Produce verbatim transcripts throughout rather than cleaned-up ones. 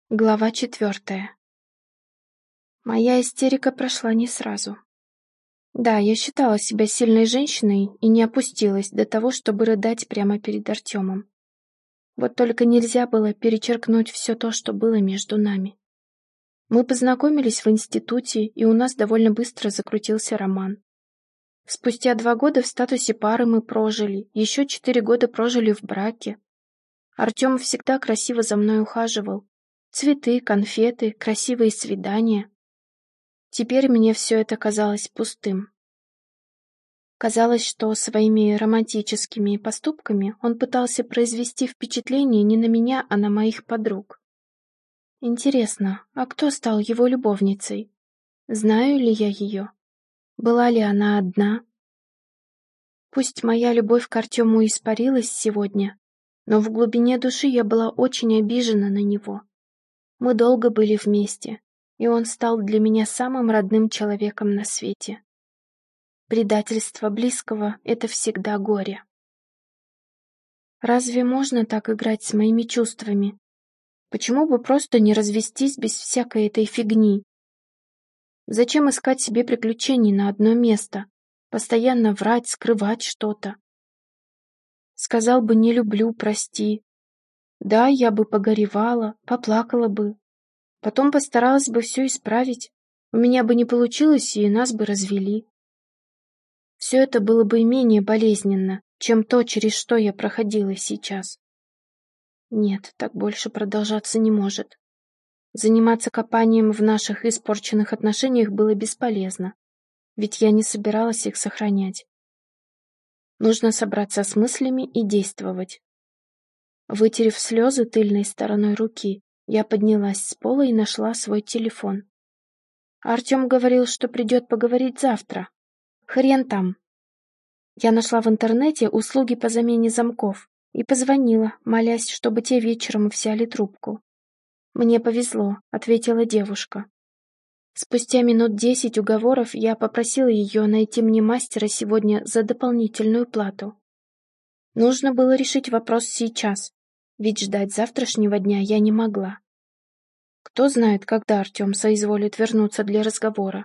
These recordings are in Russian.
Глава четвертая. Моя истерика прошла не сразу. Да, я считала себя сильной женщиной и не опустилась до того, чтобы рыдать прямо перед Артемом. Вот только нельзя было перечеркнуть все то, что было между нами. Мы познакомились в институте, и у нас довольно быстро закрутился роман. Спустя два года в статусе пары мы прожили, еще четыре года прожили в браке. Артем всегда красиво за мной ухаживал. Цветы, конфеты, красивые свидания. Теперь мне все это казалось пустым. Казалось, что своими романтическими поступками он пытался произвести впечатление не на меня, а на моих подруг. Интересно, а кто стал его любовницей? Знаю ли я ее? Была ли она одна? Пусть моя любовь к Артему испарилась сегодня, но в глубине души я была очень обижена на него. Мы долго были вместе, и он стал для меня самым родным человеком на свете. Предательство близкого — это всегда горе. Разве можно так играть с моими чувствами? Почему бы просто не развестись без всякой этой фигни? Зачем искать себе приключений на одно место? Постоянно врать, скрывать что-то? Сказал бы «не люблю, прости». Да, я бы погоревала, поплакала бы. Потом постаралась бы все исправить. У меня бы не получилось, и нас бы развели. Все это было бы и менее болезненно, чем то, через что я проходила сейчас. Нет, так больше продолжаться не может. Заниматься копанием в наших испорченных отношениях было бесполезно, ведь я не собиралась их сохранять. Нужно собраться с мыслями и действовать. Вытерев слезы тыльной стороной руки, я поднялась с пола и нашла свой телефон. Артем говорил, что придет поговорить завтра. Хрен там. Я нашла в интернете услуги по замене замков и позвонила, молясь, чтобы те вечером взяли трубку. «Мне повезло», — ответила девушка. Спустя минут десять уговоров я попросила ее найти мне мастера сегодня за дополнительную плату. Нужно было решить вопрос сейчас, ведь ждать завтрашнего дня я не могла. Кто знает, когда Артем соизволит вернуться для разговора.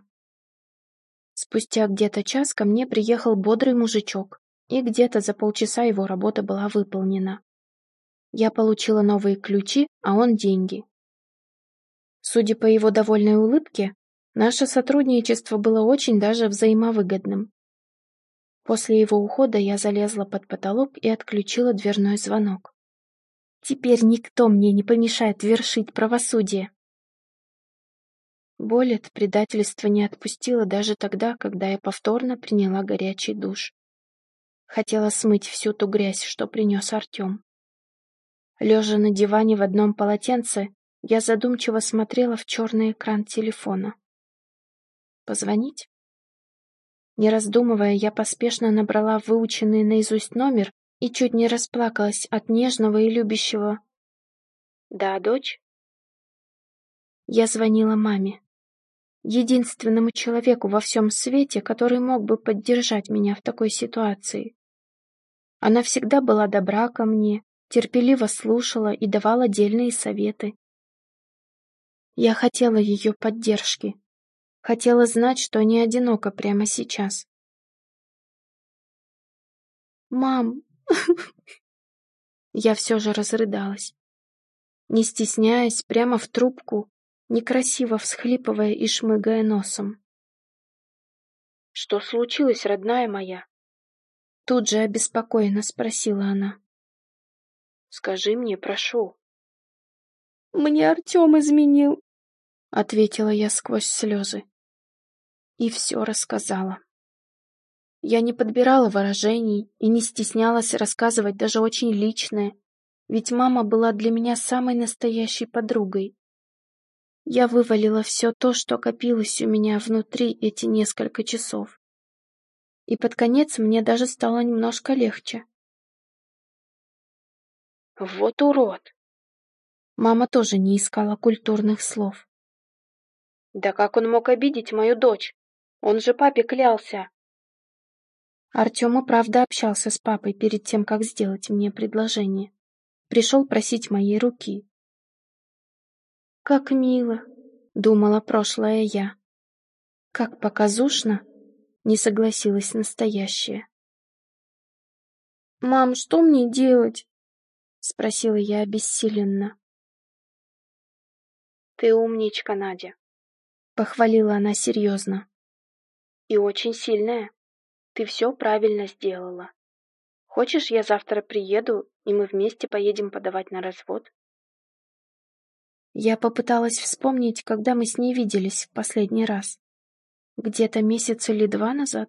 Спустя где-то час ко мне приехал бодрый мужичок, и где-то за полчаса его работа была выполнена. Я получила новые ключи, а он деньги. Судя по его довольной улыбке, наше сотрудничество было очень даже взаимовыгодным. После его ухода я залезла под потолок и отключила дверной звонок. Теперь никто мне не помешает вершить правосудие. Боль от предательства не отпустила даже тогда, когда я повторно приняла горячий душ. Хотела смыть всю ту грязь, что принес Артем. Лежа на диване в одном полотенце, я задумчиво смотрела в черный экран телефона. Позвонить? Не раздумывая, я поспешно набрала выученный наизусть номер и чуть не расплакалась от нежного и любящего. «Да, дочь?» Я звонила маме. Единственному человеку во всем свете, который мог бы поддержать меня в такой ситуации. Она всегда была добра ко мне, терпеливо слушала и давала дельные советы. Я хотела ее поддержки. Хотела знать, что не одинока прямо сейчас. «Мам!» Я все же разрыдалась. Не стесняясь, прямо в трубку, некрасиво всхлипывая и шмыгая носом. «Что случилось, родная моя?» Тут же обеспокоенно спросила она. «Скажи мне, прошу». «Мне Артем изменил», — ответила я сквозь слезы. И все рассказала. Я не подбирала выражений и не стеснялась рассказывать даже очень личное, ведь мама была для меня самой настоящей подругой. Я вывалила все то, что копилось у меня внутри эти несколько часов. И под конец мне даже стало немножко легче. «Вот урод!» Мама тоже не искала культурных слов. «Да как он мог обидеть мою дочь? Он же папе клялся!» Артем и правда общался с папой перед тем, как сделать мне предложение. Пришел просить моей руки. Как мило, думала прошлое я. Как показушно, не согласилась настоящее. «Мам, что мне делать?» — спросила я обессиленно. «Ты умничка, Надя», — похвалила она серьезно. «И очень сильная. Ты все правильно сделала. Хочешь, я завтра приеду, и мы вместе поедем подавать на развод?» Я попыталась вспомнить, когда мы с ней виделись в последний раз. Где-то месяц или два назад.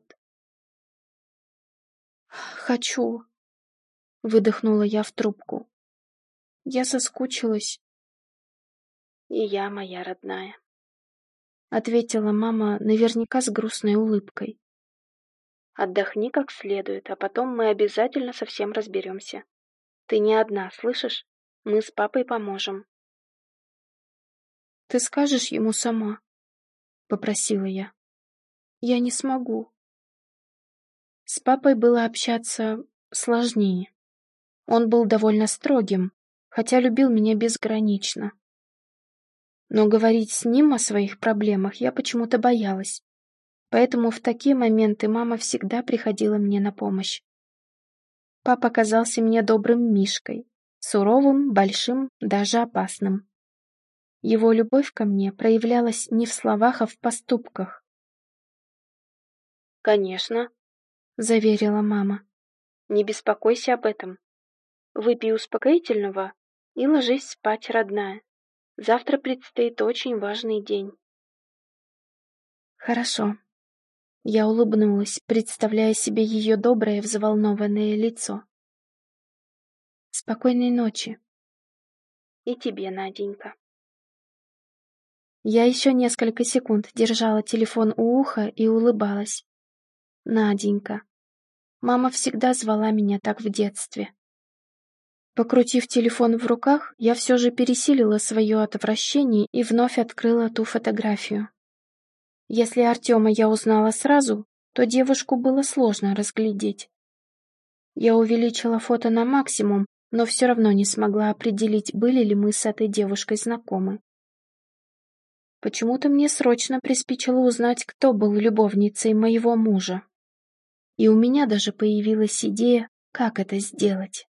«Хочу», — выдохнула я в трубку. Я соскучилась. «И я, моя родная», — ответила мама наверняка с грустной улыбкой. «Отдохни как следует, а потом мы обязательно со всем разберемся. Ты не одна, слышишь? Мы с папой поможем». «Ты скажешь ему сама?» — попросила я. «Я не смогу». С папой было общаться сложнее. Он был довольно строгим, хотя любил меня безгранично. Но говорить с ним о своих проблемах я почему-то боялась. Поэтому в такие моменты мама всегда приходила мне на помощь. Папа казался мне добрым мишкой, суровым, большим, даже опасным. Его любовь ко мне проявлялась не в словах, а в поступках. «Конечно», — заверила мама. «Не беспокойся об этом. Выпей успокоительного и ложись спать, родная. Завтра предстоит очень важный день». «Хорошо». Я улыбнулась, представляя себе ее доброе, взволнованное лицо. «Спокойной ночи». «И тебе, Наденька». Я еще несколько секунд держала телефон у уха и улыбалась. Наденька. Мама всегда звала меня так в детстве. Покрутив телефон в руках, я все же пересилила свое отвращение и вновь открыла ту фотографию. Если Артема я узнала сразу, то девушку было сложно разглядеть. Я увеличила фото на максимум, но все равно не смогла определить, были ли мы с этой девушкой знакомы. Почему-то мне срочно приспичило узнать, кто был любовницей моего мужа. И у меня даже появилась идея, как это сделать.